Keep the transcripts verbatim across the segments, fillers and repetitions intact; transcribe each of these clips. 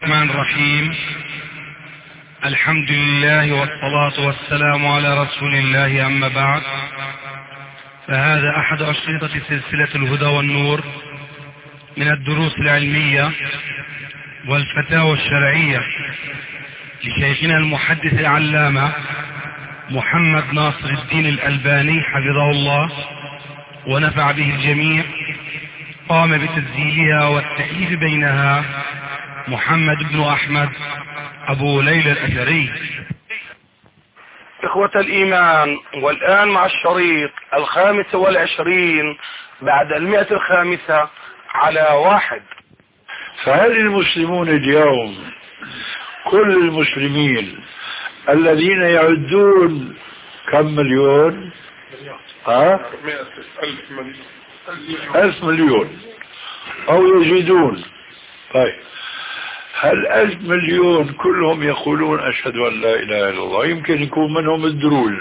الرحمن الرحيم. الحمد لله والصلاة والسلام على رسول الله، أما بعد، فهذا أحد أشرطة سلسلة الهدى والنور من الدروس العلمية والفتاوى الشرعية لشيخنا المحدث العلامة محمد ناصر الدين الألباني حفظه الله ونفع به الجميع. قام بتسجيلها والتأليف بينها محمد بن أحمد أبو ليلى الأثري. إخوة الإيمان، والآن مع الشريط الخامس والعشرين بعد المئة الخامسة على واحد. فهل المسلمون اليوم، كل المسلمين الذين يعدون كم مليون؟ ها؟ ألف مليون أو يزيدون. طيب، هل ألف مليون كلهم يقولون أشهد أن لا إله إلا الله؟ يمكن يكون منهم الدروز.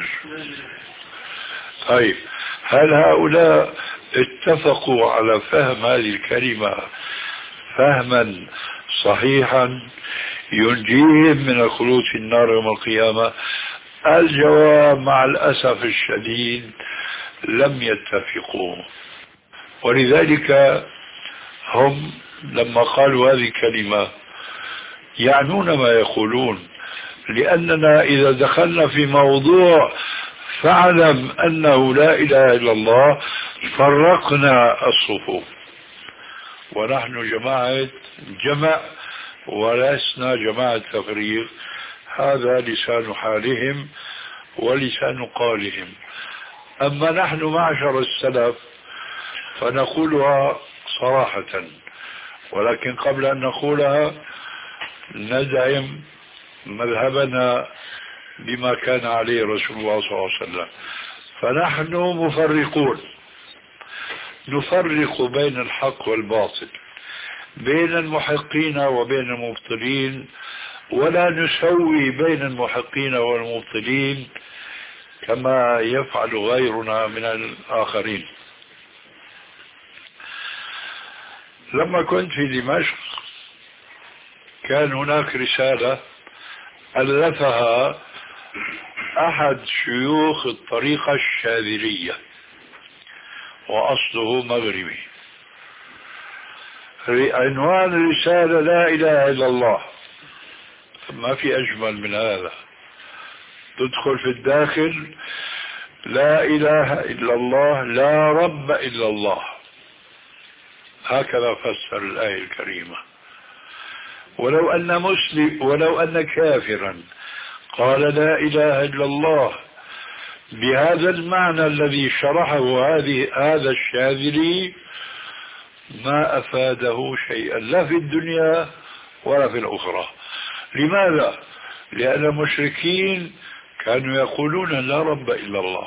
طيب، هل هؤلاء اتفقوا على فهم هذه الكلمة فهما صحيحا ينجيهم من الخلود في النار يوم القيامة؟ الجواب مع الأسف الشديد لم يتفقوا. ولذلك هم لما قالوا هذه الكلمة يعنون ما يقولون، لأننا إذا دخلنا في موضوع فاعلم أنه لا إله إلا الله فرقنا الصفوف، ونحن جماعة جمع ولسنا جماعة تفريق. هذا لسان حالهم ولسان قالهم. أما نحن معشر السلف فنقولها صراحة، ولكن قبل أن نقولها ندعم مذهبنا بما كان عليه رسول الله صلى الله عليه وسلم. فنحن مفرقون، نفرق بين الحق والباطل، بين المحقين وبين المبطلين، ولا نسوي بين المحقين والمبطلين كما يفعل غيرنا من الآخرين. لما كنت في دمشق كان هناك رسالة ألفها أحد شيوخ الطريقة الشاذلية وأصله مغربي. عنوان الرسالة لا إله إلا الله. ما في أجمل من هذا. تدخل في الداخل لا إله إلا الله، لا رب إلا الله. هكذا فسر الآية الكريمة. ولو أن مسلم ولو أن كافرا قال لا إله إلا الله بهذا المعنى الذي شرحه هذه هذا الشاذلي ما أفاده شيئا، لا في الدنيا ولا في الأخرى. لماذا؟ لأن المشركين كانوا يقولون لا رب إلا الله،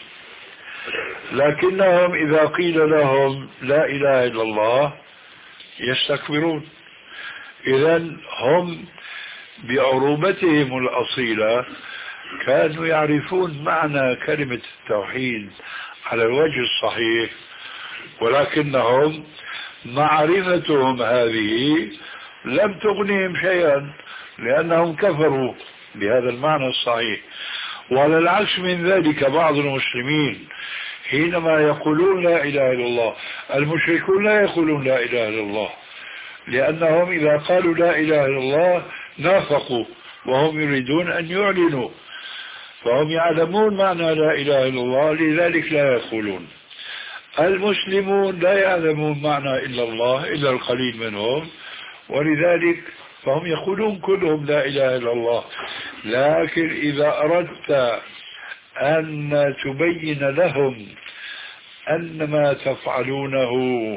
لكنهم إذا قيل لهم لا إله إلا الله يستكبرون. إذن هم بعروبتهم الأصيلة كانوا يعرفون معنى كلمة التوحيد على الوجه الصحيح، ولكنهم معرفتهم هذه لم تغنيهم شيئا، لأنهم كفروا بهذا المعنى الصحيح. وعلى العكس من ذلك بعض المسلمين حينما يقولون لا إله إلا الله، المشركون لا يقولون لا إله إلا الله، لأنهم إذا قالوا لا إله إلا الله نافقوا، وهم يريدون أن يعلنوا، فهم يعلمون معنى لا إله إلا الله، لذلك لا يقولون. المسلمون لا يعلمون معنى إلا الله إلا القليل منهم، ولذلك فهم يقولون كلهم لا إله إلا الله. لكن إذا أردت أن تبين لهم أن ما تفعلونه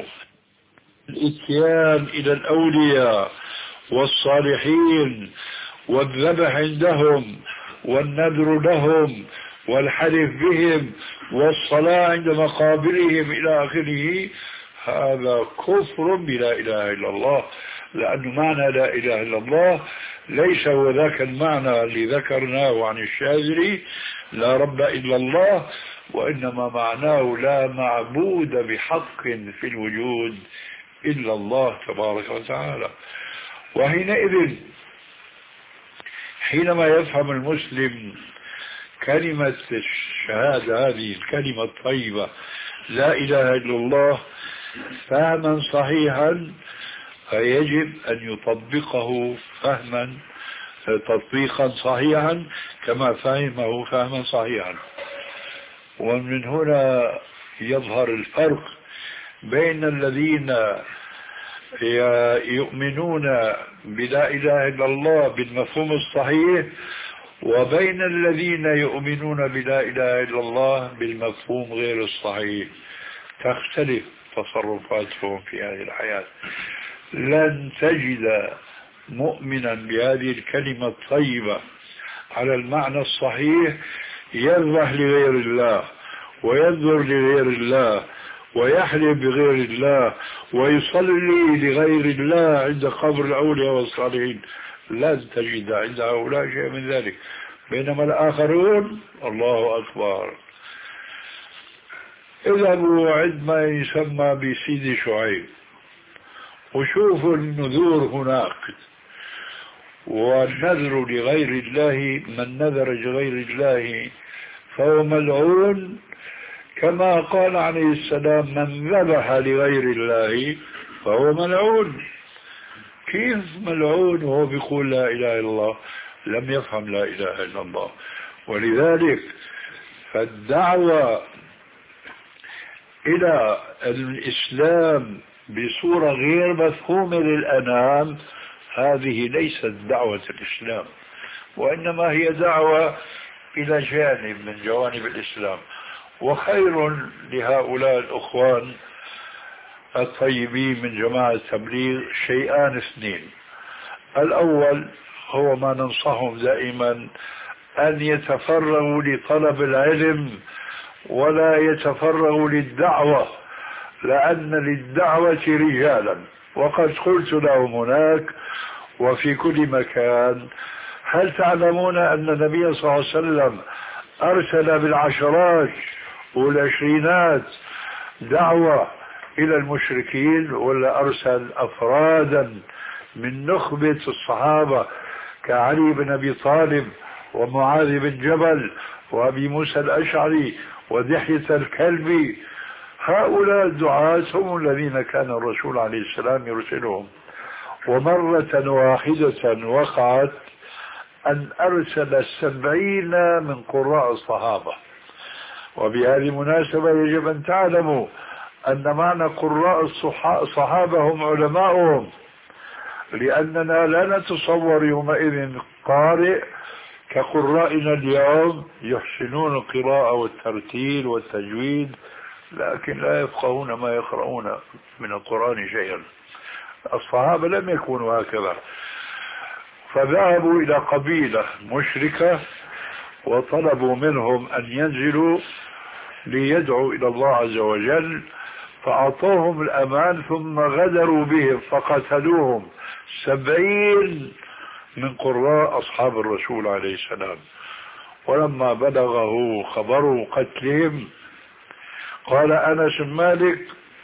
الاتيان إلى الأولياء والصالحين والذبح عندهم والنذر لهم والحلف بهم والصلاة عند مقابرهم إلى آخره، هذا كفر بلا إله إلا الله. لأن معنى لا إله إلا الله ليس هو ذاك المعنى اللي ذكرناه عن الشاذلي لا رب إلا الله، وإنما معناه لا معبود بحق في الوجود إلا الله تبارك وتعالى. وحينئذ حينما يفهم المسلم كلمة الشهادة، هذه الكلمة الطيبة لا إله إلا الله، فهما صحيحا، فيجب أن يطبقه فهما تطبيقا صحيحا كما فهمه فهما صحيحا. ومن هنا يظهر الفرق بين الذين يؤمنون بلا إله إلا الله بالمفهوم الصحيح وبين الذين يؤمنون بلا إله إلا الله بالمفهوم غير الصحيح. تختلف تصرفاتهم في هذه الحياة. لن تجد مؤمنا بهذه الكلمة الطيبة على المعنى الصحيح يذبح لغير الله وينذر لغير الله ويحلف بغير الله ويصلي لغير الله عند قبر الأولياء والصالحين. لن تجد عند هؤلاء شيء من ذلك. بينما الآخرون الله أكبر. اذهبوا عندما يسمى بسيدي شعيب وشوفوا النذور هناك. والنذر لغير الله، من نذر لغير الله فهو ملعون، كما قال عليه السلام من ذبح لغير الله فهو ملعون. كيف ملعون وهو بيقول لا إله إلا الله؟ لم يفهم لا إله إلا الله. ولذلك فالدعوة إلى الإسلام بصورة غير مفهومة للأنام هذه ليست دعوة الإسلام، وإنما هي دعوة إلى جانب من جوانب الإسلام. وخير لهؤلاء الأخوان الطيبين من جماعة التبليغ شيئان اثنين. الأول هو ما ننصحهم دائما أن يتفرغوا لطلب العلم ولا يتفرغوا للدعوة، لأن للدعوة رجالا. وقد قلت لهم هناك وفي كل مكان: هل تعلمون أن النبي صلى الله عليه وسلم أرسل بالعشرات والعشرينات دعوة إلى المشركين، ولا أرسل أفرادا من نخبة الصحابة كعلي بن أبي طالب ومعاذ بن جبل وأبي موسى الأشعري ودحية الكلبي؟ هؤلاء الدعاة هم الذين كان الرسول عليه السلام يرسلهم. ومرة واحدة وقعت أن أرسل السبعين من قراء الصحابة. وبهذه المناسبة يجب أن تعلموا أن معنى قراء الصحابة هم علماؤهم، لأننا لا نتصور يومئذ قارئ كقرائنا اليوم يحسنون القراءة والترتيل والتجويد، لكن لا يفقهون ما يقرؤون من القرآن شيئا. الصحابة لم يكونوا هكذا. فذهبوا إلى قبيلة مشركة وطلبوا منهم أن ينزلوا ليدعوا إلى الله عز وجل، فأعطوهم الأمان ثم غدروا بهم فقتلوهم سبعين من قراء أصحاب الرسول عليه السلام. ولما بلغه خبر قتلهم قال أنس بن مالك: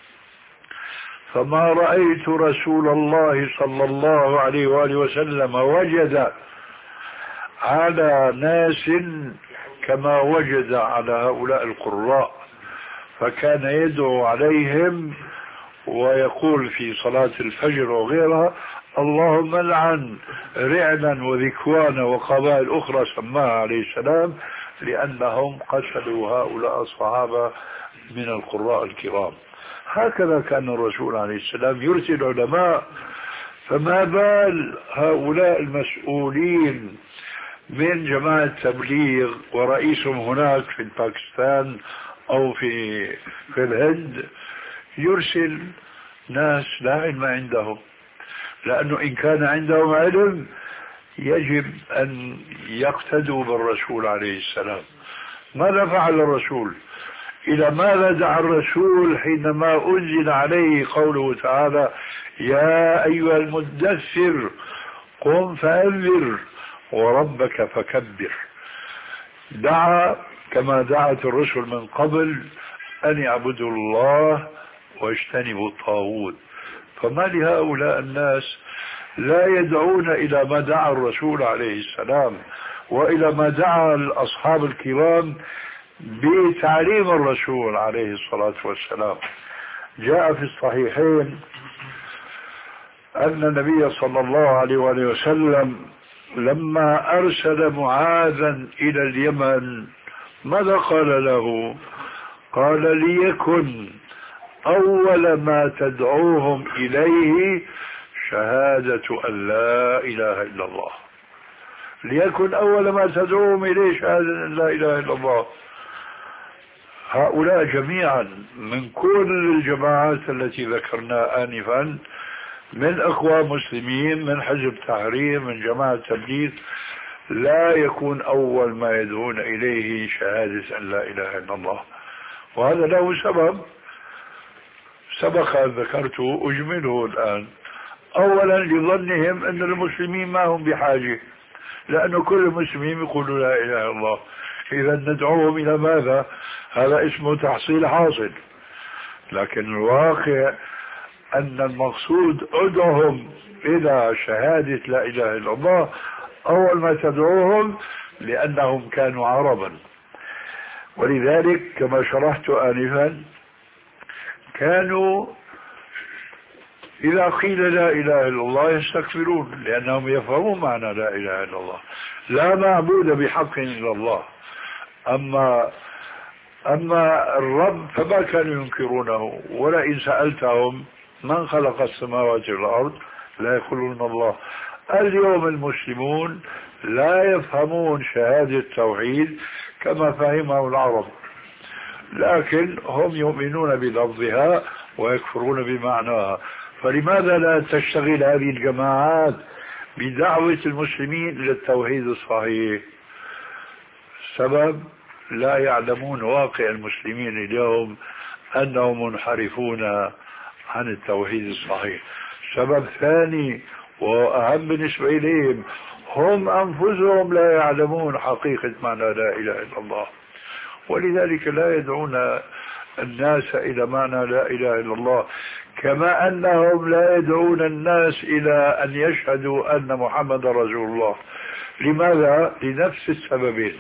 فما رأيت رسول الله صلى الله عليه وآله وسلم وجد على ناس كما وجد على هؤلاء القراء، فكان يدعو عليهم ويقول في صلاة الفجر وغيرها: اللهم لعن رعلا وذكوانا وقبائل أخرى سماها عليه السلام، لأنهم قتلوا هؤلاء الصحابة من القراء الكرام. هكذا كان الرسول عليه السلام يرسل علماء. فما بال هؤلاء المسؤولين من جماعة التبليغ ورئيسهم هناك في باكستان أو في في الهند يرسل ناس لا علم عندهم، لأنه إن كان عندهم علم يجب أن يقتدوا بالرسول عليه السلام. ماذا فعل الرسول؟ إلى ماذا دعا الرسول حينما أنزل عليه قوله تعالى: يا أيها المدثر قم فأنذر وربك فكبر؟ دعا كما دعت الرسل من قبل أن يعبدوا الله واجتنبوا الطاغوت. فما لهؤلاء الناس لا يدعون إلى ما دعا الرسول عليه السلام وإلى ما دعا الأصحاب الكرام بتعليم الرسول عليه الصلاة والسلام. جاء في الصحيحين أن النبي صلى الله عليه وآله وسلم لما أرسل معاذا إلى اليمن ماذا قال له؟ قال ليكن أول ما تدعوهم إليه شهادة أن لا إله إلا الله. ليكن أول ما تدعوهم إليه شهادة أن لا إله إلا الله. هؤلاء جميعا من كل الجماعات التي ذكرنا آنفا، من أخوة مسلمين، من حزب تحرير، من جماعة تبليغ، لا يكون أول ما يدعون إليه شهادة أن لا إله إلا الله. وهذا له سبب سبق أن ذكرته أجمله الآن. أولا لظنهم أن المسلمين ما هم بحاجة، لأن كل المسلمين يقولوا لا إله إلا الله، إذا ندعوهم إلى ماذا؟ هذا اسمه تحصيل حاصل. لكن الواقع أن المقصود ادعوهم إلى شهادة لا إله إلا الله أول ما تدعوهم، لأنهم كانوا عربا. ولذلك كما شرحت آنفا كانوا إذا قيل لا إله إلا الله يستكبرون، لأنهم يفهمون معنى لا إله إلا الله، لا معبود بحق إلا الله. أما أما الرب فما كانوا ينكرونه، ولئن سألتهم من خلق السماوات والأرض لا يقولون الله. اليوم المسلمون لا يفهمون شهادة التوحيد كما فهمه العرب، لكن هم يؤمنون بلفظها ويكفرون بمعناها. فلماذا لا تشتغل هذه الجماعات بدعوة المسلمين إلى التوحيد الصحيح؟ سبب لا يعلمون واقع المسلمين اليوم أنهم منحرفون عن التوحيد الصحيح. سبب ثاني وأهم بالنسبة إليهم، هم أنفسهم لا يعلمون حقيقة معنى لا إله إلا الله، ولذلك لا يدعون الناس إلى معنى لا إله إلا الله، كما أنهم لا يدعون الناس إلى أن يشهدوا أن محمد رسول الله. لماذا؟ لنفس السببين.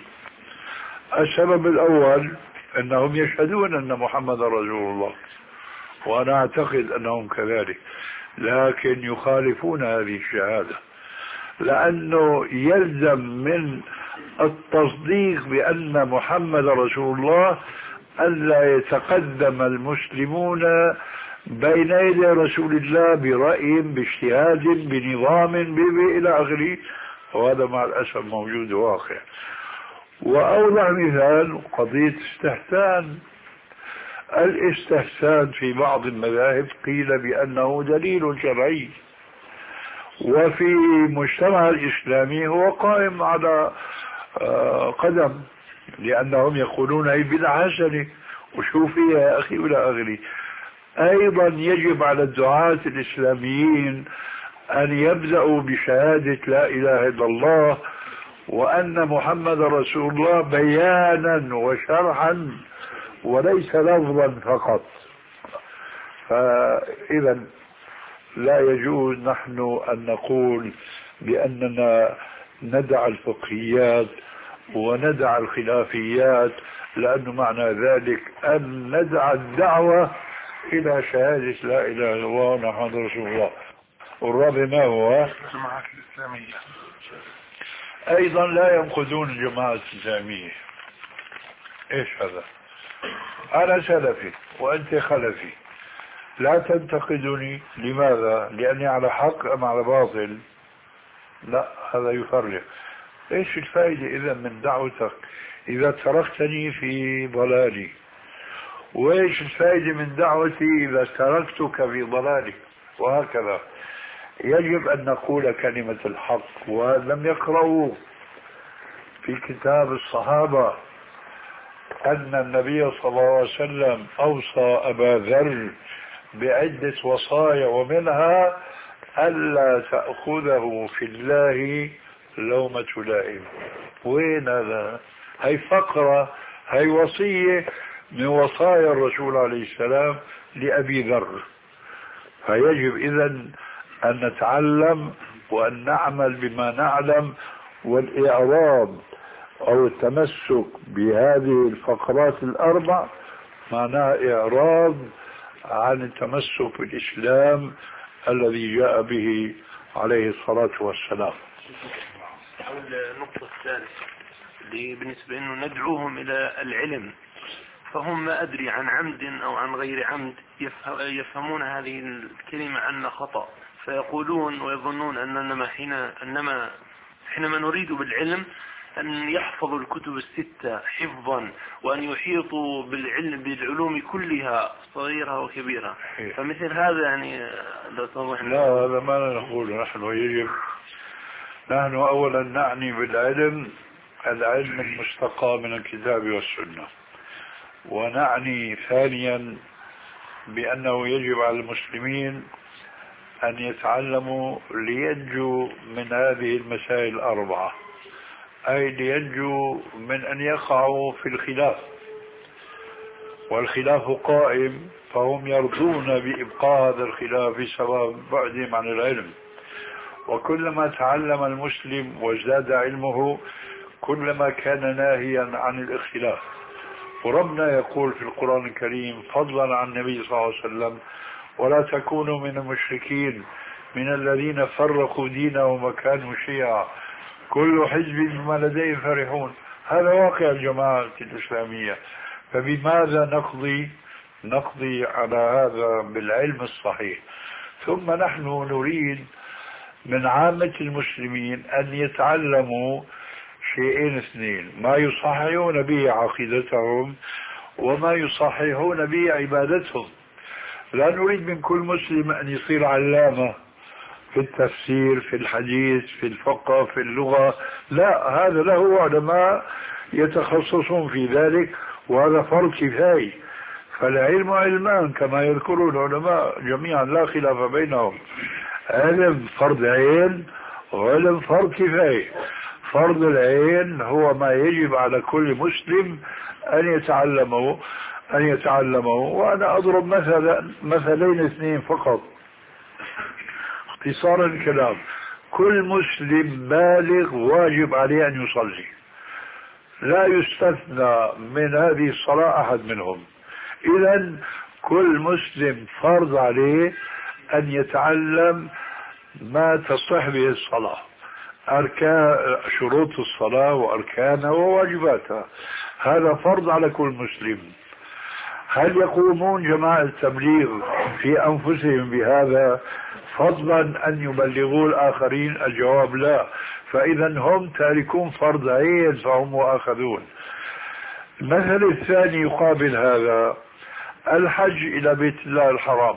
السبب الأول أنهم يشهدون أن محمد رسول الله، وأنا أعتقد أنهم كذلك، لكن يخالفون هذه الشهادة، لأنه يلزم من التصديق بأن محمد رسول الله ألا يتقدم المسلمون بين يدي رسول الله برأي باجتهاد بنظام إلى آخره، وهذا مع الأسف موجود واقع. وأوضح مثال قضية استحسان. الاستحسان في بعض المذاهب قيل بأنه دليل شرعي، وفي المجتمع الإسلامي هو قائم على قدم، لأنهم يقولون هي بدعة حسنة وشوف فيها يا أخي ولا أغلي. أيضا يجب على الدعاة الإسلاميين أن يبدأوا بشهادة لا إله إلا الله وأن محمد رسول الله بيانا وشرحا وليس لفظا فقط. فإذا لا يجوز نحن أن نقول بأننا ندع الفقهيات وندع الخلافيات، لأن معنى ذلك أن ندع الدعوة إلى شهادة لا إله إلا الله محمد رسول الله. والرابع ما هو؟ الجماعات الإسلامية أيضا لا ينقذون الجماعة الإسلامية. إيش هذا؟ أنا سلفي وأنت خلفي، لا تنتقدني. لماذا؟ لأني على حق أم على باطل؟ لا، هذا يفرق. إيش الفائدة إذا من دعوتك إذا تركتني في ضلالي؟ وإيش الفائدة من دعوتي إذا تركتك في ضلالي؟ وهكذا يجب أن نقول كلمة الحق. ولم يقرأوا في كتاب الصحابة أن النبي صلى الله عليه وسلم أوصى أبا ذر بعدة وصايا، ومنها ألا تأخذه في الله لومة لائم. وين هذا؟ هي فقرة، هي وصية من وصايا الرسول عليه السلام لأبي ذر. فيجب إذن أن نتعلم وأن نعمل بما نعلم، والإعراض أو التمسك بهذه الفقرات الأربع معناه إعراض عن التمسك بالإسلام الذي جاء به عليه الصلاة والسلام. النقطة الثالثة اللي بالنسبة إنه ندعوهم إلى العلم، فهم ما أدري عن عمد أو عن غير عمد يفهمون هذه الكلمة عنا خطأ، فيقولون ويظنون أننا حين أنما حينما نريد بالعلم أن يحفظوا الكتب الستة حفظا، وأن يحيطوا بالعلم بالعلوم كلها صغيرها وكبيرها، فمثل هذا يعني لا توضح. لا، هذا ما نقول. نحن يجب نحن أولا نعني بالعلم العلم المستقى من الكتاب والسنة، ونعني ثانيا بأنه يجب على المسلمين أن يتعلموا لينجوا من هذه المسائل الأربعة، أي لينجوا من أن يقعوا في الخلاف، والخلاف قائم، فهم يرضون بإبقاء هذا الخلاف بسبب بعدهم عن العلم. وكلما تعلم المسلم وازداد علمه كلما كان ناهيا عن الاختلاف. وربنا يقول في القرآن الكريم فضلا عن النبي صلى الله عليه وسلم: ولا تكونوا من المشركين من الذين فرقوا دينهم وكانوا شيعا كل حزب بما لديهم فرحون. هذا واقع الجماعة الإسلامية، فبماذا نقضي نقضي على هذا بالعلم الصحيح؟ ثم نحن نريد من عامة المسلمين أن يتعلموا شيئين اثنين: ما يصححون به عقيدتهم وما يصححون به عبادتهم. لا نريد من كل مسلم أن يصير علامة في التفسير، في الحديث، في الفقه، في اللغة. لا، هذا له علماء يتخصصون في ذلك، وهذا فرض كفاية. فالعلم علمان كما يذكر العلماء جميعا لا خلاف بينهم: علم فرض عين وعلم فرض كفاية. فرض العين هو ما يجب على كل مسلم أن يتعلمه أن يتعلمه وأنا أضرب مثلا مثلين اثنين فقط اختصارا الكلام. كل مسلم بالغ واجب عليه أن يصلي، لا يستثنى من هذه الصلاة أحد منهم. إذن كل مسلم فرض عليه أن يتعلم ما تصح به الصلاة، أركان شروط الصلاة وأركانها وواجباتها، هذا فرض على كل مسلم. هل يقومون جماعة التبليغ في أنفسهم بهذا فضلا أن يبلغوا الآخرين؟ الجواب لا. فإذا هم تاركون فرض عين فهم مؤاخذون. المثل الثاني يقابل هذا: الحج إلى بيت الله الحرام.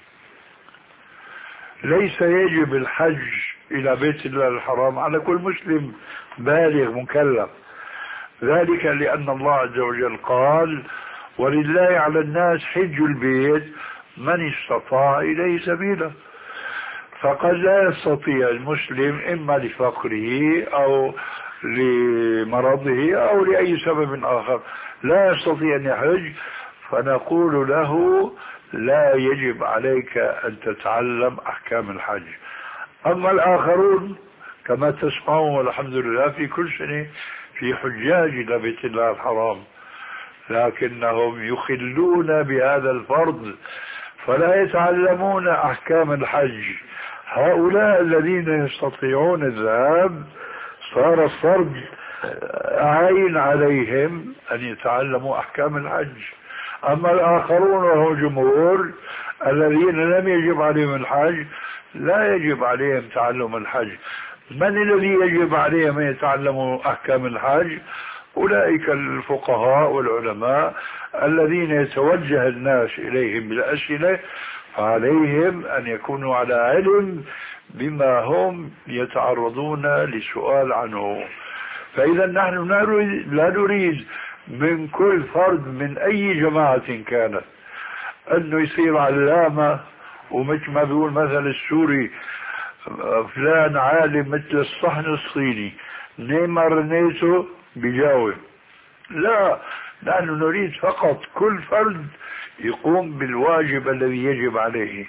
ليس يجب الحج إلى بيت الله الحرام على كل مسلم بالغ مكلف، ذلك لأن الله عز وجل قال: ولله على الناس حج البيت من استطاع إليه سبيلا. فقد لا يستطيع المسلم إما لفقره أو لمرضه أو لأي سبب آخر لا يستطيع أن يحج، فنقول له: لا يجب عليك أن تتعلم أحكام الحج. أما الآخرون كما تسمعون والحمد لله في كل سنة في حجاج إلى بيت الله الحرام، لكنهم يخلون بهذا الفرض فلا يتعلمون أحكام الحج. هؤلاء الذين يستطيعون الذهاب صار الفرض عين عليهم أن يتعلموا أحكام الحج. أما الآخرون وهو جمهور الذين لم يجب عليهم الحج لا يجب عليهم تعلم الحج. من الذي يجب عليهم أن يتعلموا أحكام الحج؟ أولئك الفقهاء والعلماء الذين يتوجه الناس إليهم بالأسئلة، فعليهم أن يكونوا على علم بما هم يتعرضون لسؤال عنه. فإذا نحن لا نريد من كل فرد من أي جماعة كانت أنه يصير علامة، ومثل ما بيقول مثل السوري: فلان عالم مثل الصحن الصيني، نيمر نيتو بيجاوب. لا، نحن نريد فقط كل فرد يقوم بالواجب الذي يجب عليه.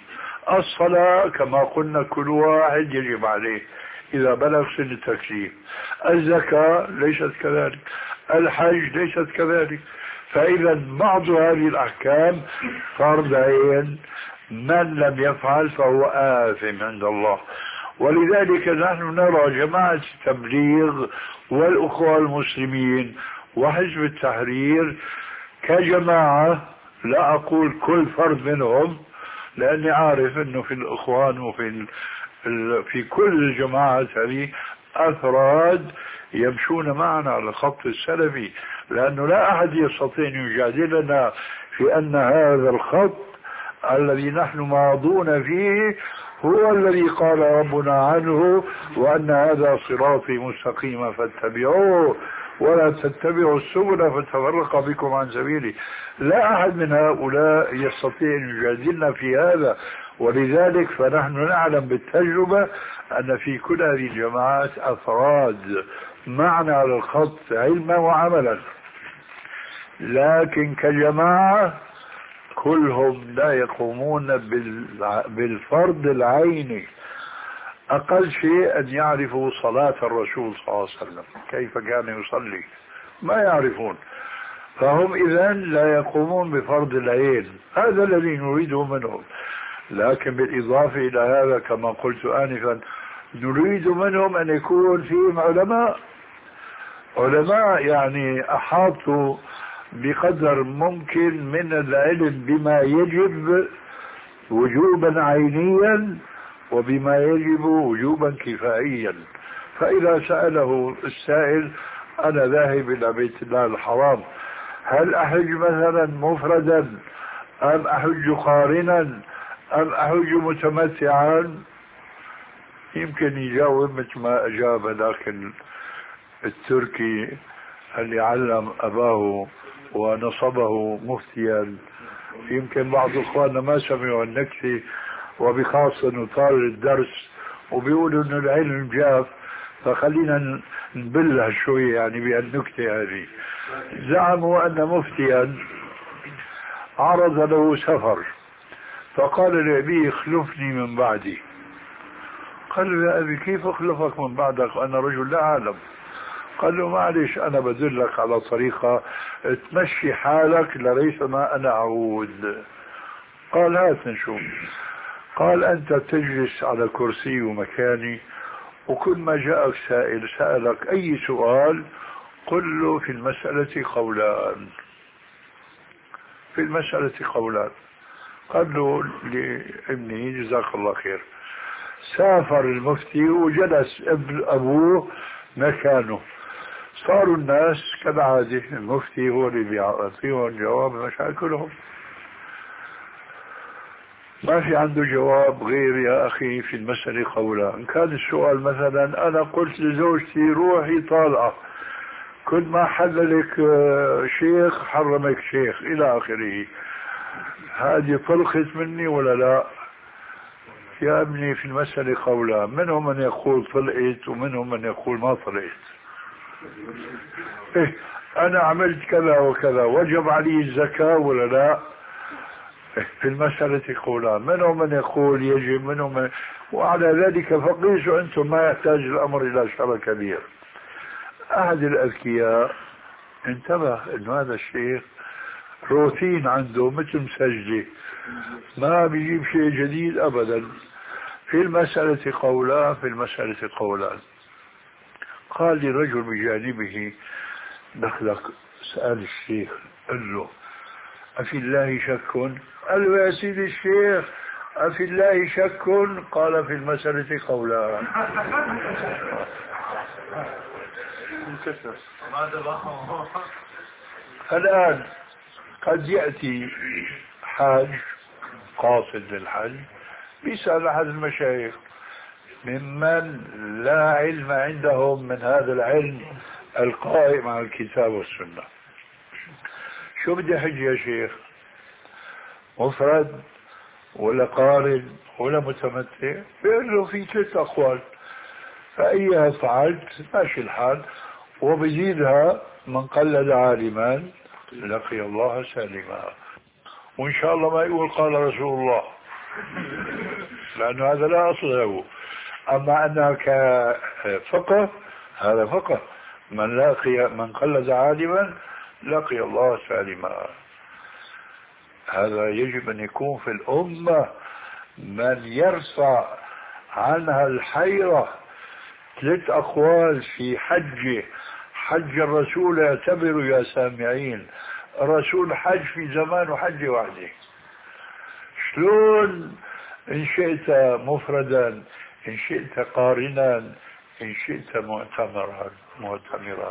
الصلاة كما قلنا كل واحد يجب عليه إذا بلغ سن التكليف. الزكاة ليست كذلك، الحج ليست كذلك. فإذا بعض هذه الأحكام فرض عين، من لم يفعل فهو آثم عند الله. ولذلك نحن نرى جماعة التبليغ والأخوة المسلمين وحزب التحرير كجماعة، لا أقول كل فرد منهم لأني عارف أنه في الإخوان وفي في كل الجماعات هذه أفراد يمشون معنا على الخط السلفي، لأنه لا أحد يستطيع أن يجادلنا في أن هذا الخط الذي نحن ماضون فيه هو الذي قال ربنا عنه وأن هذا صراطي مستقيما فاتبعوه ولا تتبعوا السبل فتفرق بكم عن سبيله. لا أحد من هؤلاء يستطيع أن يجادلنا في هذا. ولذلك فنحن نعلم بالتجربة أن في كل هذه الجماعات أفراد معنا على الخط علما وعملا، لكن كجماعة كلهم لا يقومون بالفرض العيني. أقل شيء أن يعرفوا صلاة الرسول صلى الله عليه وسلم كيف كان يصلي، ما يعرفون، فهم إذن لا يقومون بفرض العين. هذا الذي نريده منهم. لكن بالإضافة إلى هذا كما قلت آنفا نريد منهم أن يكون فيهم علماء علماء يعني أحاطوا بقدر ممكن من العلم بما يجب وجوبا عينيا وبما يجب وجوبا كفائيا. فإذا سأله السائل أنا ذاهب إلى بيت الله الحرام، هل أحج مثلا مفردا أم أحج قارنا أم أحج متمتعا؟ يمكن يجاوب مثل ما أجاب لكن التركي اللي علم أباه ونصبه مفتيا. يمكن بعض إخواننا ما سمعوا النكتة، وبخاصة نطال الدرس وبيقولوا إنه العلم جاف، فخلينا نبلها شوي يعني بهالنكتة هذه. زعموا أن مفتيا عرض له سفر فقال لأبيه اخلفني من بعدي. قال له يا أبي كيف أخلفك من بعدك أنا رجل لا أعلم؟ قال له معلش أنا بدلك على طريقة تمشي حالك لريث ما أنا أعود. قال هات نشوف. قال أنت تجلس على كرسي ومكاني، وكل ما جاءك سائل سألك أي سؤال قل له في المسألة قولان، في المسألة قولان. قال له لابني جزاك الله خير. سافر المفتي وجلس ابن أبوه مكانه. صاروا الناس كالعادة المفتي هو اللي بيعطيهم جواب مشاكلهم، ما في عنده جواب غير يا أخي في المسألة قولان. كان السؤال مثلا أنا قلت لزوجتي روحي طالعة، كل ما حللك شيخ حرمك شيخ إلى آخره، هذه طلقت مني ولا لا؟ يا ابني في المسألة قولان، منهم من يقول طلقت ومنهم من يقول ما طلقت. إيه أنا عملت كذا وكذا وجب علي الزكاة ولا لا؟ في المسألة قولان، منهم من يقول يجب منهم من... وعلى ذلك فقيسوا أنتم، ما يحتاج الأمر إلى شر كبير. أحد الأذكياء انتبه أن هذا الشيخ روتين عنده مثل مسجلة، ما بيجيب شيء جديد أبدا. في المسألة قولان في المسألة قولان. قال لي رجل بجانبه دخلك سأل الشيخ قال له أفي الله شك؟ قال له يا سيدي الشيخ أفي الله شك؟ قال في المسألة قولان. الآن قد يأتي حاج قاصد للحج بيسأل أحد المشايخ ممن لا علم عندهم من هذا العلم القائم على الكتاب والسنة، شو بدي حج يا شيخ؟ مفرد ولا قارن ولا متمتع؟ بيقول له في ثلاث أقوال، فأيها فعلت ماشي الحال. وبزيدها من قلد عالما لقي الله سالما، وإن شاء الله ما يقول قال رسول الله لأنه هذا لا أصل له. أما أنها كفقه هذا فقه، من لاقي من قلد عالما لقي الله سالما. هذا يجب أن يكون في الأمة من يرفع عنها الحيرة. ثلاث أقوال في حجه، حج الرسول يعتبر يا سامعين، الرسول حج في زمان وحج وحده. شلون إن شئت مفردا، إن شئت قارنا، إن شئت معتمرا معتمرا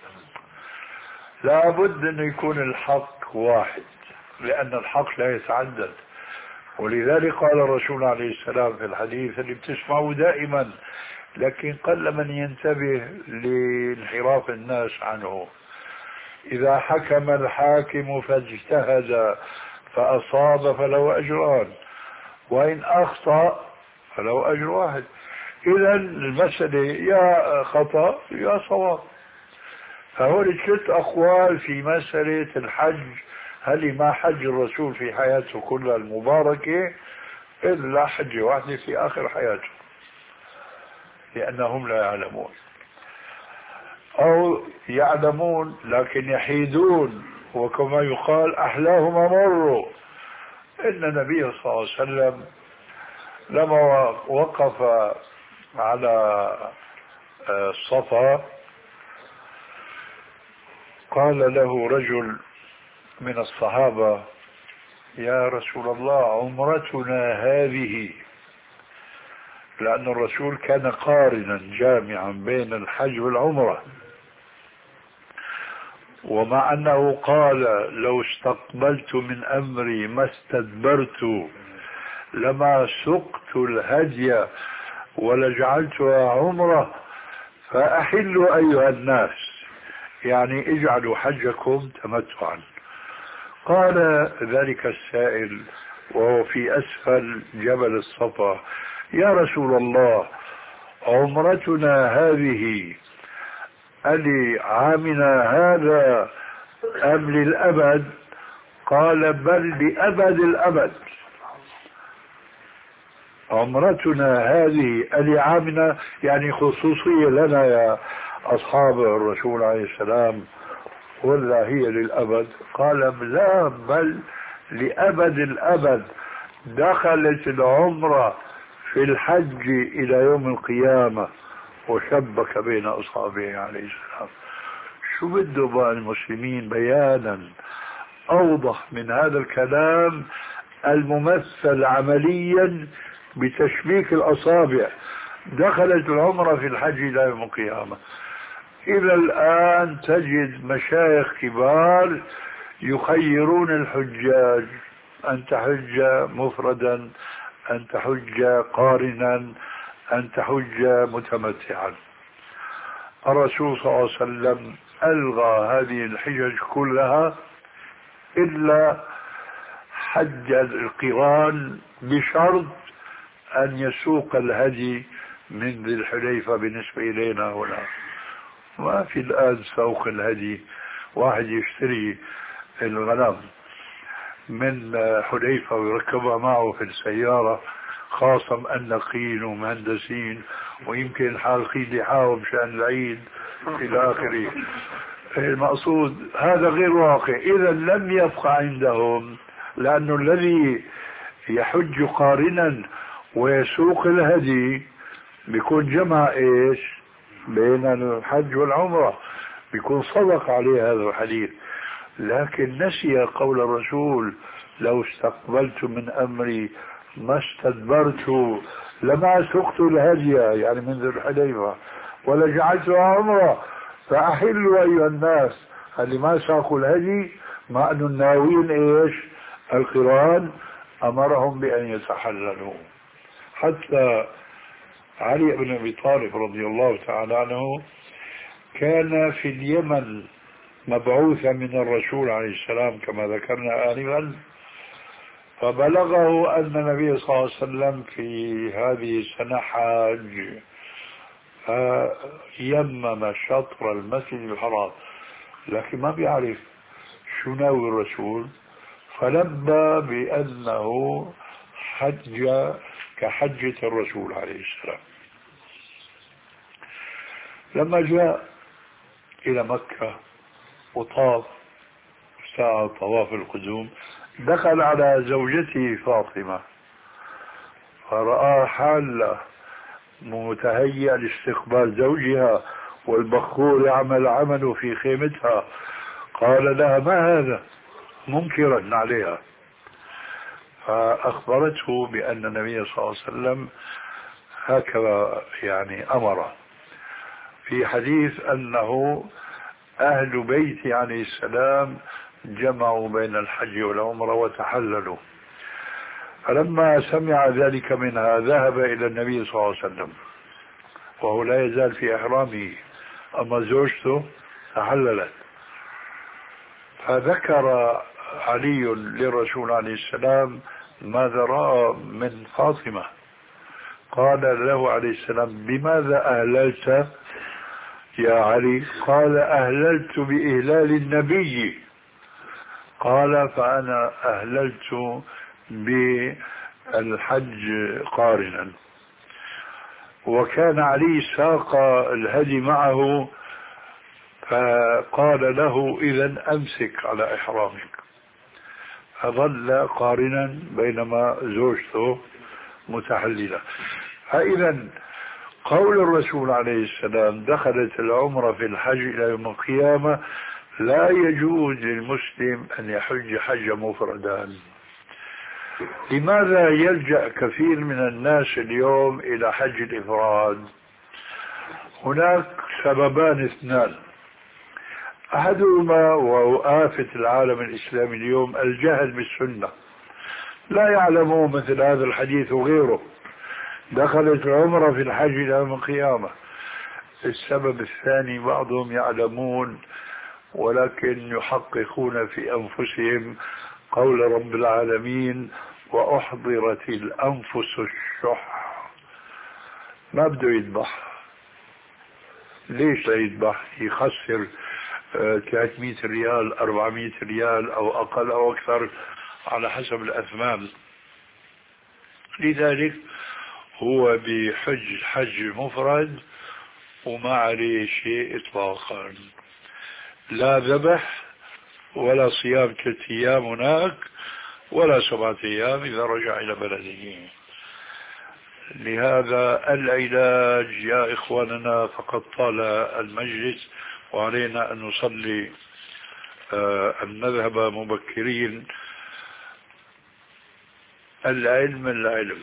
لابد أن يكون الحق واحد، لأن الحق لا يتعدد. ولذلك قال الرسول عليه السلام في الحديث اللي بتسمعه دائما لكن قل من ينتبه لانحراف الناس عنه: إذا حكم الحاكم فاجتهد فأصاب فله أجران، وإن أخطأ فله أجر واحد. إذا المسألة يا خطأ يا صواب. فهول ثلاث أقوال في مسألة الحج. هل ما حج الرسول في حياته كلها المباركة إلا حج واحدة في آخر حياته، لأنهم لا يعلمون، أو يعلمون لكن يحيدون، وكما يقال أحلاهم مروا. إن النبي صلى الله عليه وسلم لما وقف على الصفا قال له رجل من الصحابة: يا رسول الله عمرتنا هذه، لأن الرسول كان قارنا جامعا بين الحج والعمرة، ومع أنه قال: لو استقبلت من أمري ما استدبرت لما سقت الهدي ولجعلتها عمرة، فأحلوا أيها الناس، يعني اجعلوا حجكم تمتعا. قال ذلك السائل وهو في أسفل جبل الصفا: يا رسول الله عمرتنا هذه ألي عامنا هذا أم للأبد؟ قال: بل لأبد الأبد. عمرتنا هذه ألي عامنا يعني خصوصية لنا يا أصحاب الرسول عليه السلام، ولا هي للأبد؟ قال: لا، بل لأبد الأبد. دخلت العمرة في الحج إلى يوم القيامة. وشبك بين أصحابه عليه السلام. شو بده بقى المسلمين بيانا أوضح من هذا الكلام الممثل عمليا بتشبيك الأصابع؟ دخلت العمرة في الحج إلى يوم القيامة. إلى الآن تجد مشايخ كبار يخيرون الحجاج: أن تحج مفردا، أن تحج قارنا، أن تحج متمتعا. الرسول صلى الله عليه وسلم ألغى هذه الحجج كلها إلا حج القران بشرط أن يسوق الهدي من ذي الحليفة بالنسبة إلينا هنا. ما في الآن سوق الهدي، واحد يشتري الغنم من حليفة ويركبها معه في السيارة، خاصم النقين ومهندسين ويمكن حالقين لحاهم مشان العيد إلى آخره. المقصود هذا غير واقع. إذا لم يبقى عندهم، لأنه الذي يحج قارنا ويسوق الهدي بيكون جمع إيش بين الحج والعمرة، بيكون صدق عليه هذا الحديث. لكن نسي قول الرسول: لو استقبلت من أمري ما استدبرت لما سقت الهدي، يعني من ذي الحليفة، ولجعلتها عمرة، فأحلوا أيها الناس. اللي ما ساقوا الهدي مع أن الناويين إيش القران أمرهم بأن يتحللوا. حتى علي بن أبي طالب رضي الله تعالى عنه كان في اليمن مبعوثا من الرسول عليه السلام كما ذكرنا آنفا، فبلغه أن النبي صلى الله عليه وسلم في هذه السنة حاج، فيمم شطر المسجد الحرام، لكن ما بيعرف شو ناوي الرسول، فلبى بأنه حج كحجة الرسول عليه السلام. لما جاء إلى مكة وطاف ساعة طواف القدوم دخل على زوجته فاطمة فرأى حالة متهيئ لاستقبال زوجها والبخور يعمل عمله في خيمتها، قال لها ما هذا منكرا عليها، فأخبرته بأن النبي صلى الله عليه وسلم هكذا يعني أمر في حديث أنه أهل بيت عليه السلام جمعوا بين الحج والعمرة وتحللوا. فلما سمع ذلك منها ذهب إلى النبي صلى الله عليه وسلم وهو لا يزال في إحرامه، أما زوجته تحللت، فذكر علي للرسول عليه السلام ماذا رأى من فاطمة، قال له عليه السلام بماذا أهللت يا علي؟ قال أهللت بإهلال النبي. قال فأنا أهللت بالحج قارنا. وكان علي ساق الهدي معه فقال له إذن أمسك على إحرامك، فظل قارنا بينما زوجته متحللة. فإذا قول الرسول عليه السلام دخلت العمرة في الحج إلى يوم القيامة لا يجوز للمسلم أن يحج حجة مفردا. لماذا يلجأ كثير من الناس اليوم إلى حج الإفراد؟ هناك سببان اثنان، أحدهما وهو آفة العالم الإسلامي اليوم الجهل بالسنة، لا يعلمون مثل هذا الحديث وغيره، دخلت العمرة في الحج إلى يوم القيامة. السبب الثاني بعضهم يعلمون ولكن يحققون في أنفسهم قول رب العالمين وأحضرت الأنفس الشح، ما بده يذبح. ليش لا يذبح؟ يخسر ثلاثمئة ريال أربعمئة ريال أو أقل أو أكثر على حسب الأثمان. لذلك هو بحج حج مفرد وما عليه شيء إطلاقا، لا ذبح ولا صيام ثلاثة أيام هناك ولا سبعة أيام إذا رجع إلى بلده. لهذا العلاج يا إخواننا فقد طال المجلس وعلينا أن نصلي آه أن نذهب مبكرين. العلم العلم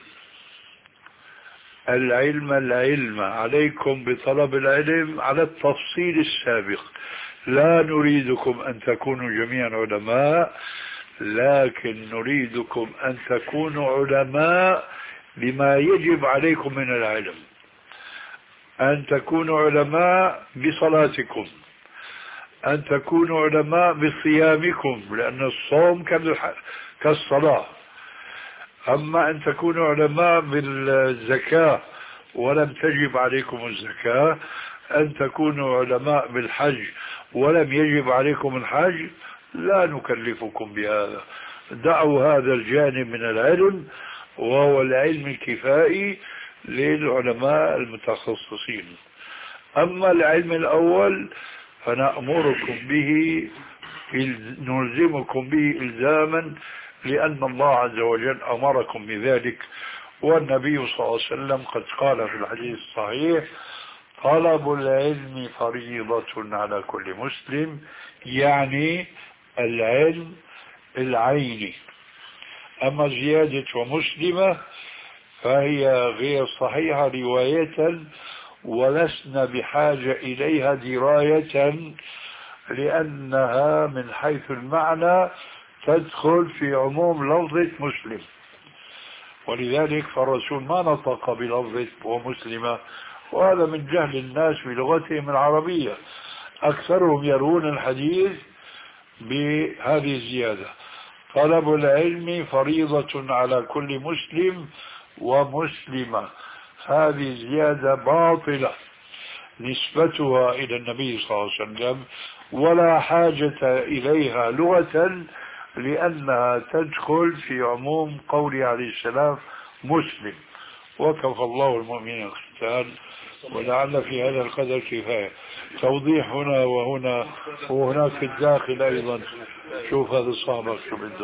العلم العلم عليكم بطلب العلم على التفصيل السابق. لا نريدكم أن تكونوا جميعا علماء، لكن نريدكم أن تكونوا علماء بما يجب عليكم من العلم، أن تكونوا علماء بصلاتكم، أن تكونوا علماء بصيامكم لأن الصوم كالصلاة. أما أن تكونوا علماء بالزكاة ولم تجب عليكم الزكاة، أن تكونوا علماء بالحج ولم يجب عليكم الحج، لا نكلفكم بهذا. دعوا هذا الجانب من العلم وهو العلم الكفائي للعلماء المتخصصين. أما العلم الأول فنأمركم به، نلزمكم به إلزاما لأن الله عز وجل أمركم بذلك، والنبي صلى الله عليه وسلم قد قال في الحديث الصحيح طلب العلم فريضة على كل مسلم، يعني العلم العيني. أما زيادة ومسلمة فهي غير صحيحة رواية ولسنا بحاجة إليها دراية، لأنها من حيث المعنى تدخل في عموم لفظة مسلم، ولذلك فالرسول ما نطق بلفظة ومسلمة، وهذا من جهل الناس بلغتهم العربية. أكثرهم يروون الحديث بهذه الزيادة: طلب العلم فريضة على كل مسلم ومسلمة. هذه زيادة باطلة نسبتها إلى النبي صلى الله عليه وسلم، ولا حاجة إليها لغة لأنها تدخل في عموم قوله عليه السلام مسلم، وكفى الله المؤمنين القتال، ولعل في هذا القدر كفاية توضيح هنا وهنا وهناك في الداخل أيضا. شوف هذا صاحبك شو بده.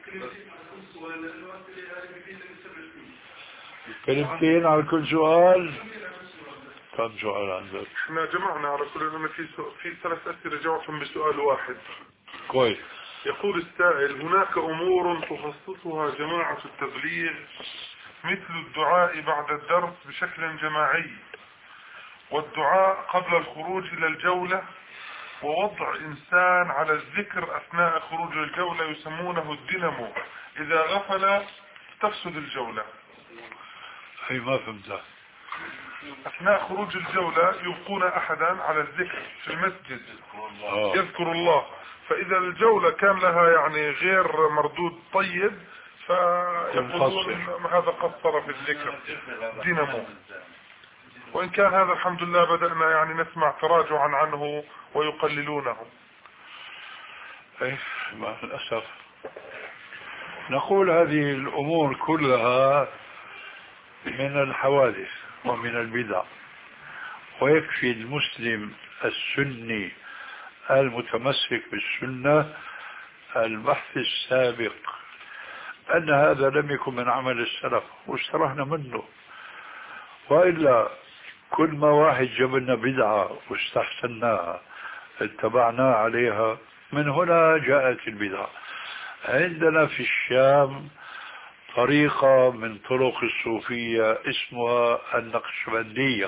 كلمتين على كل سؤال. كم سؤال عندك؟ احنا جمعنا على كل انه في سؤال في ثلاث اسئله جاوبتهم بسؤال واحد. كويس. يقول السائل: هناك امور تخصصها جماعه التبليغ مثل الدعاء بعد الدرس بشكل جماعي، والدعاء قبل الخروج الى الجوله، ووضع انسان على الذكر اثناء خروج الجوله يسمونه الدينامو، اذا غفل تفسد الجوله. هي ما فهمتها. اثناء خروج الجولة يبقون احدا على الذكر في المسجد آه. يذكر الله، فاذا الجولة كان لها يعني غير مردود طيب فيقولون هذا قصر في الذكر دينامو. وان كان هذا الحمد لله بدأنا يعني نسمع تراجعا عنه ويقللونه. ايه مع الاسف نقول هذه الامور كلها من الحوادث ومن البدع، ويكفي المسلم السني المتمسك بالسنة البحث السابق أن هذا لم يكن من عمل السلف واسترحنا منه، وإلا كل ما واحد جاب لنا بدعة واستحسناها اتبعناه عليها، من هنا جاءت البدعة. عندنا في الشام طريقة من طرق الصوفية اسمها النقشبندية.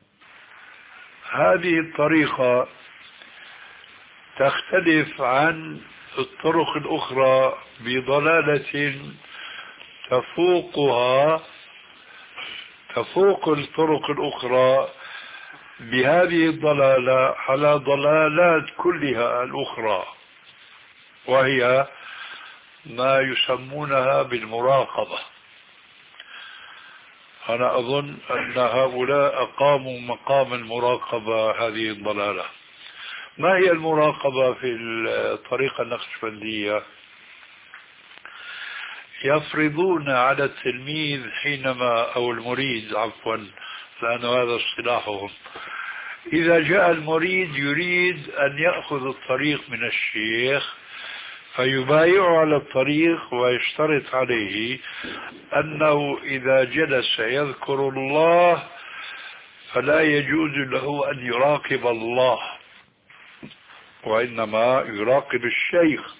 هذه الطريقة تختلف عن الطرق الأخرى بضلالة تفوقها تفوق الطرق الأخرى بهذه الضلالة على ضلالات كلها الأخرى، وهي ما يسمونها بالمراقبة. أنا أظن أن هؤلاء أقاموا مقام المراقبة هذه الضلالة. ما هي المراقبة في الطريقة النقشبندية؟ يفرضون على التلميذ حينما أو المريد عفوا لأن هذا اصطلاحهم، إذا جاء المريد يريد أن يأخذ الطريق من الشيخ فيبايع على الطريق ويشترط عليه أنه إذا جلس يذكر الله فلا يجوز له أن يراقب الله، وإنما يراقب الشيخ،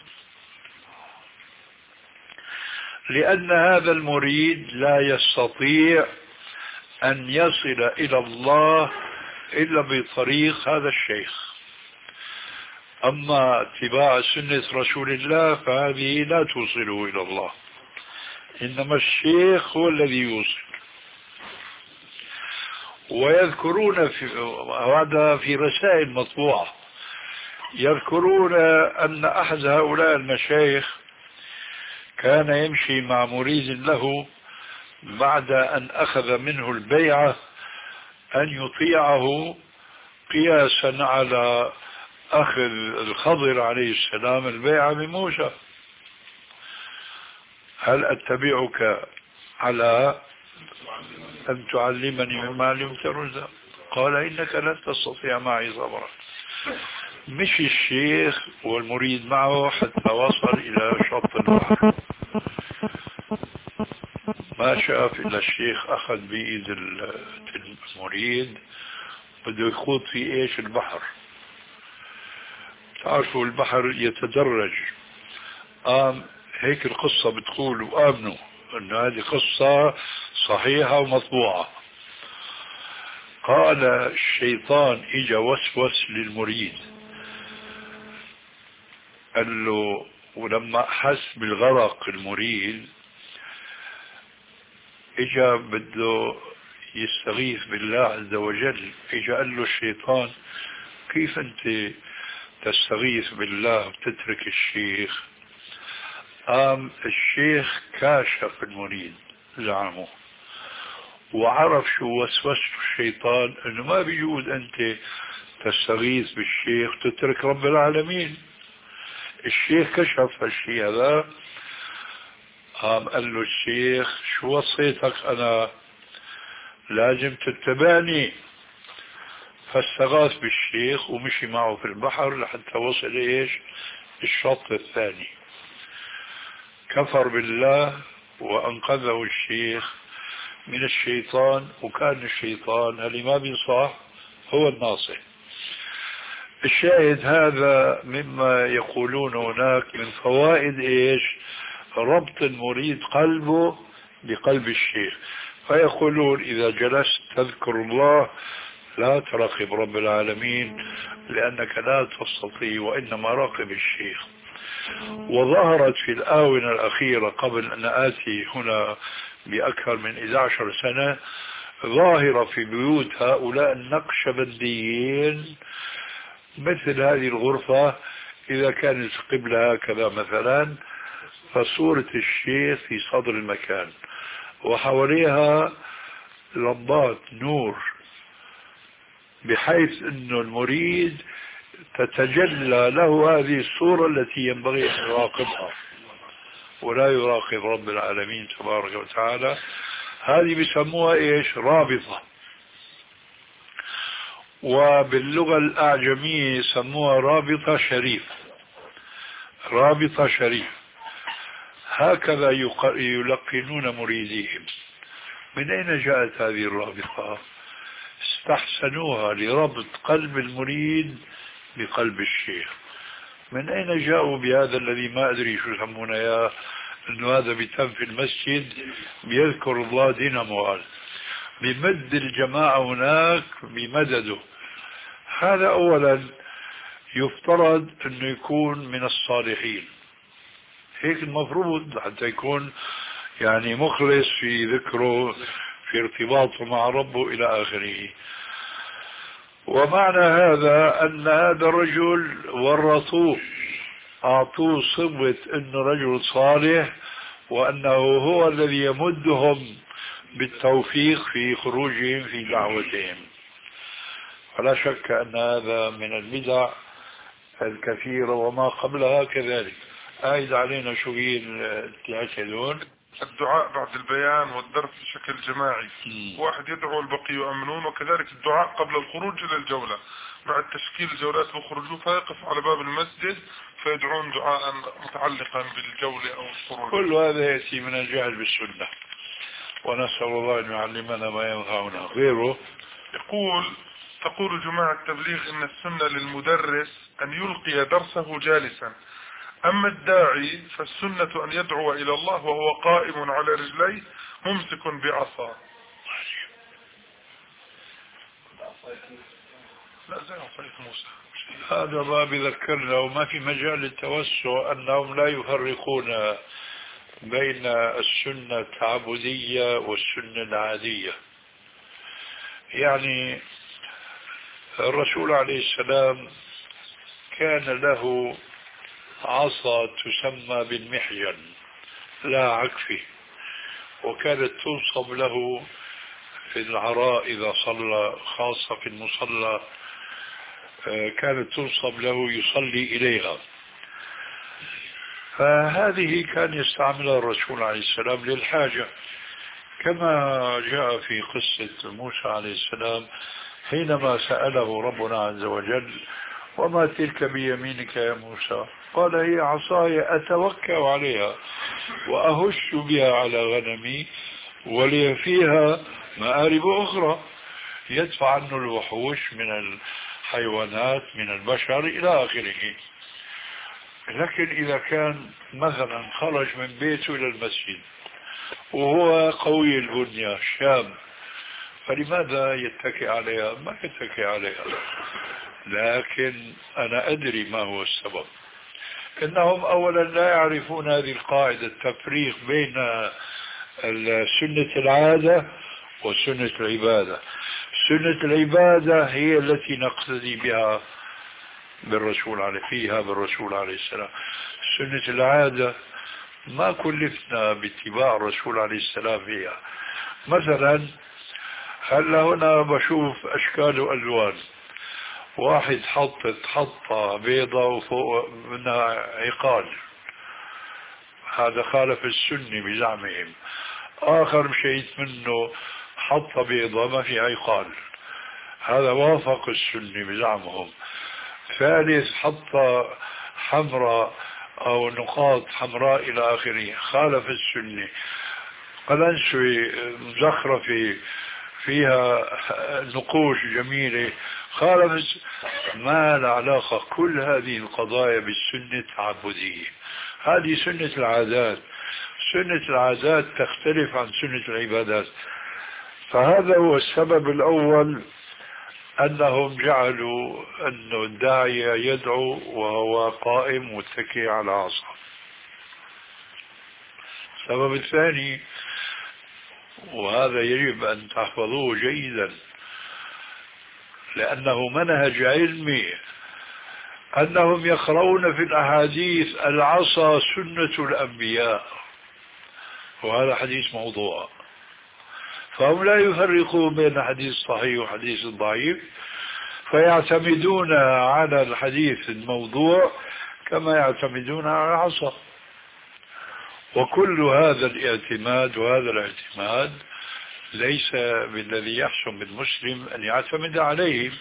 لأن هذا المريد لا يستطيع أن يصل إلى الله إلا بطريق هذا الشيخ. أما اتباع سنة رسول الله فهذه لا توصله إلى الله، إنما الشيخ هو الذي يوصل. ويذكرون في هذا في رسائل مطبوعة، يذكرون أن أحد هؤلاء المشايخ كان يمشي مع مريد له بعد أن أخذ منه البيعة أن يطيعه قياسا على أخذ الخضر عليه السلام البيعة بموسى. هل أتبعك على أن تعلمني مما علمت رشدا؟ قال إنك لن تستطيع معي صبرا. مشي الشيخ والمريد معه حتى وصل إلى شط البحر، ما شاف إلا الشيخ أخذ بإيد المريد بده يخوض في إيش البحر. تعرفوا البحر يتدرج. آم هيك القصة بتقول، وآمنوا أن هذه قصة صحيحة ومطبوعة. قال الشيطان إجا وسوس للمريد قال له، ولما حس بالغرق المريد إجا بده يستغيث بالله عز وجل. إجا قال له الشيطان كيف أنت تستغيث بالله وتترك الشيخ؟ قام الشيخ كاشف المريد زعمه وعرف شو وسوسه الشيطان، انه ما بيجوز انت تستغيث بالشيخ وتترك رب العالمين. الشيخ كشف هالشيء هذا، قام قال له الشيخ شو وصيتك أنا لازم تتبعني، فاستغاث بالشيخ ومشي معه في البحر لحتى وصل ايش الشط الثاني. كفر بالله وانقذه الشيخ من الشيطان، وكان الشيطان اللي ما بينصح هو الناصح. الشاهد هذا مما يقولون هناك من فوائد ايش ربط المريد قلبه بقلب الشيخ. فيقولون اذا جلست تذكر الله لا تراقب رب العالمين لأنك لا تستطيع، وإنما راقب الشيخ. وظهرت في الآونة الأخيرة قبل أن آتي هنا بأكثر من إحدى عشرة سنة ظاهرة في بيوت هؤلاء النقشبنديين، مثل هذه الغرفة إذا كانت قبلة هكذا مثلا، فصورة الشيخ في صدر المكان وحواليها لمبات نور، بحيث أنه المريد تتجلى له هذه الصورة التي ينبغي أن يراقبها ولا يراقب رب العالمين تبارك وتعالى. هذه بيسموها إيش رابطة، وباللغة الأعجمية يسموها رابطة شريف. رابطة شريف هكذا يلقنون مريديهم. من أين جاءت هذه الرابطة؟ استحسنوها لربط قلب المريد بقلب الشيخ. من أين جاءوا بهذا الذي ما أدري شو يسمونه يا أنه هذا بيتم في المسجد بيذكر الله دين أموال، بمد الجماعة هناك بمدده. هذا أولا يفترض أنه يكون من الصالحين، هيك المفروض حتى يكون يعني مخلص في ذكره في ارتباطه مع ربه إلى آخره. ومعنى هذا أن هذا الرجل ورطوه، أعطوه صبغة أنه رجل صالح وأنه هو الذي يمدهم بالتوفيق في خروجهم في دعوتهم. فلا شك أن هذا من البدع الكثيرة وما قبلها كذلك. أعيد علينا شو هي التعشدون. الدعاء بعد البيان والدرس بشكل جماعي، واحد يدعو البقي يؤمنون، وكذلك الدعاء قبل الخروج إلى الجولة. بعد تشكيل الجولات بخرجوا فيقف على باب المسجد فيدعون دعاء متعلقا بالجولة أو الخروج. كل هذا يأتي من الجهل بالسنة، ونسأل الله أن يعلمنا ما ينفعنا. غيره يقول تقول جماعة التبليغ إن السنة للمدرس أن يلقي درسه جالسا، أما الداعي فالسنة أن يدعو إلى الله وهو قائم على رجليه ممسك بعصا. لا زي عصاية موسى. هذا ما بذكرنا، وما في مجال للتوسع أنهم لا يفرقون بين السنة التعبدية والسنة العادية. يعني الرسول عليه السلام كان له عصا تسمى بالمحجن لا عكفه، وكانت تنصب له في العراء إذا صلى، خاصة في المصلى كانت تنصب له يصلي إليها. فهذه كان يستعملها الرسول عليه السلام للحاجة، كما جاء في قصة موسى عليه السلام حينما سأله ربنا عز وجل وما تلك بيمينك يا موسى؟ قال هي عصاي أتوكأ عليها وأهش بها على غنمي ولي فيها مآرب أخرى، يدفع عنه الوحوش من الحيوانات من البشر إلى آخره. لكن إذا كان مثلا خرج من بيته إلى المسجد وهو قوي البنية شاب، فلماذا يتكئ عليها؟ ما يتكئ عليها. لكن أنا أدري ما هو السبب. إنهم أولا لا يعرفون هذه القاعدة، التفريق بين سنة العادة وسنة العبادة. سنة العبادة هي التي نقتدي بها بالرسول عليه فيها بالرسول عليه السلام. سنة العادة ما كلفنا باتباع الرسول عليه السلام فيها. مثلا هلا هنا بشوف أشكال وألوان، واحد حطت حطة بيضة وفوق منها عقال، هذا خالف السنة بزعمهم. آخر مشيت منه حطة بيضة ما في عقال، هذا وافق السنة بزعمهم. ثالث حطة حمراء أو نقاط حمراء إلى آخره، خالف السنة. قلنسوة مزخرفة فيها نقوش جميلة، خالف. ما له علاقة كل هذه القضايا بالسنة التعبدية، هذه سنة العادات. سنة العادات تختلف عن سنة العبادات. فهذا هو السبب الأول، أنهم جعلوا أن الداعية يدعو وهو قائم متكئ على عصا. السبب الثاني، وهذا يجب أن تحفظوه جيدا لأنه منهج علمي، أنهم يقرؤون في الأحاديث العصا سنة الأنبياء، وهذا حديث موضوع. فهم لا يفرقون بين حديث صحيح وحديث ضعيف، فيعتمدون على الحديث الموضوع كما يعتمدون على العصا. وكل هذا الاعتماد وهذا الاعتماد ليس بالذي يحسن بالمسلم أن يعتمد عليه.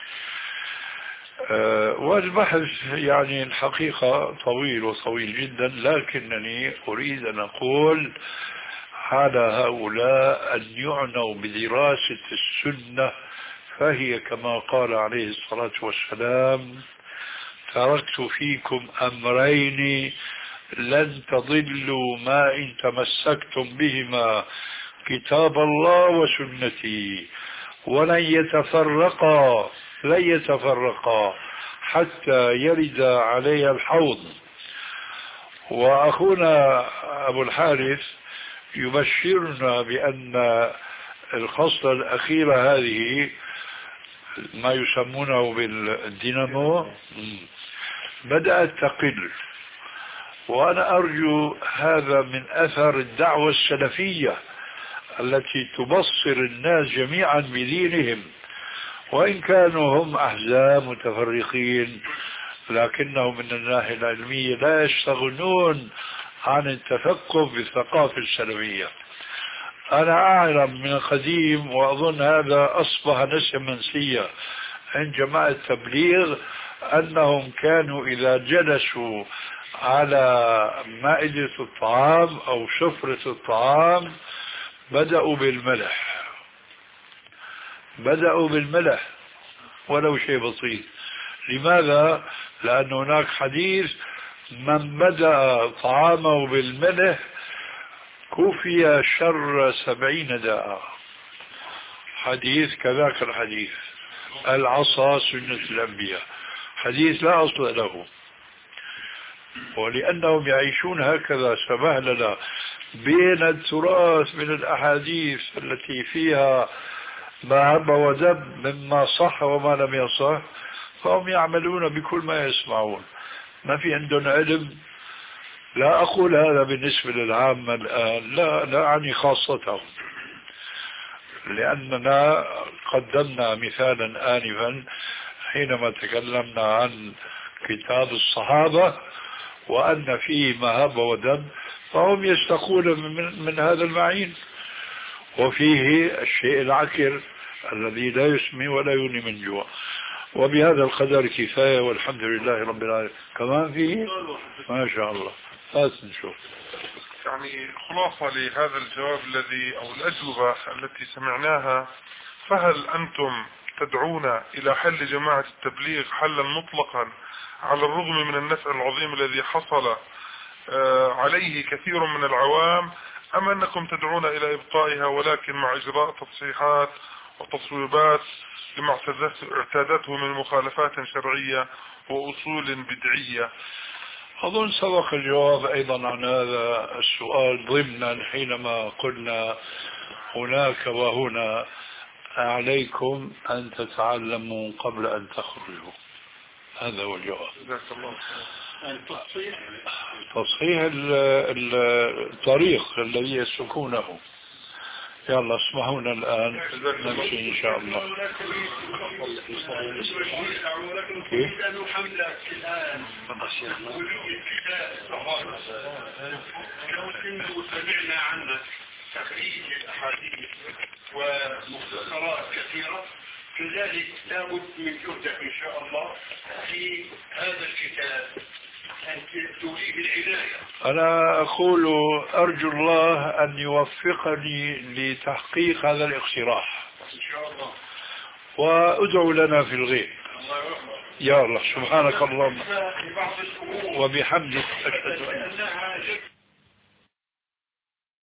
أه والبحث يعني الحقيقة طويل وطويل جدا، لكنني أريد أن أقول على هؤلاء أن يعنوا بدراسة السنة، فهي كما قال عليه الصلاة والسلام: تركت فيكم أمرين لن تضلوا ما إن تمسكتم بهما، كتاب الله وسنتي، ولن يتفرقا لن يتفرقا حتى يرد علي الحوض. وأخونا أبو الحارث يبشرنا بأن الخصلة الأخيرة هذه ما يسمونه بالدينامو بدأت تقل، وأنا أرجو هذا من أثر الدعوة السلفية التي تبصر الناس جميعا بدينهم، وإن كانوا هم أحزاب متفرقين، لكنهم من الناحية العلمية لا يستغنون عن التفقه بالثقافة السلفية. أنا أعلم من القديم، وأظن هذا أصبح نسيا منسيا عند جماعة التبليغ، أنهم كانوا إذا جلسوا على مائدة الطعام أو سفرة الطعام بدأوا بالملح بدأوا بالملح ولو شيء بسيط. لماذا؟ لأن هناك حديث: من بدأ طعامه بالملح كفي شر سبعين داء. حديث كذاك الحديث: العصا سنة الأنبياء، حديث لا أصل له. ولأنهم يعيشون هكذا سبهللة بين التراث من الأحاديث التي فيها ما هب ودب مما صح وما لم يصح، فهم يعملون بكل ما يسمعون، ما في عندهم علم. لا أقول هذا بالنسبة للعامة الآن، لا لا أعني خاصتهم، لأننا قدمنا مثالا آنفا حينما تكلمنا عن كتاب الصحابة وأن فيه ما هب ودب، فهم يستقون من, من هذا المعين، وفيه الشيء العكر الذي لا يسمي ولا يغني من جوع. وبهذا القدر كفاية، والحمد لله رب العالمين. كمان فيه ما شاء الله. هات نشوف. يعني خلاصة لهذا الجواب الذي أو الأجوبة التي سمعناها، فهل أنتم تدعون إلى حل جماعة التبليغ حلا مطلقا على الرغم من النفع العظيم الذي حصل عليه كثير من العوام، أم أنكم تدعون إلى إبقائها ولكن مع إجراء تصحيحات وتصويبات لما اعتادته من مخالفات شرعية وأصول بدعية؟ أظن سبق الجواب أيضا عن هذا السؤال ضمنا حينما قلنا هناك وهنا عليكم أن تتعلموا قبل أن تخرجوا. هذا هو الجواب. تصحيح الطريق الذي يسلكونه. يلا اسمعونا الآن نمشي إن شاء الله. كيف؟ لو سمعنا عنك تخريج الأحاديث ومختصرات كثيرة، كذلك لابد من جهدك إن شاء الله في هذا الكتاب أن توليه العناية. أنا أقول أرجو الله أن يوفقني لتحقيق هذا الاقتراح إن شاء الله، وأدعو لنا في الغيب. يا الله سبحانك اللهم وبحمدك أشهد أن لا إله إلا أنت.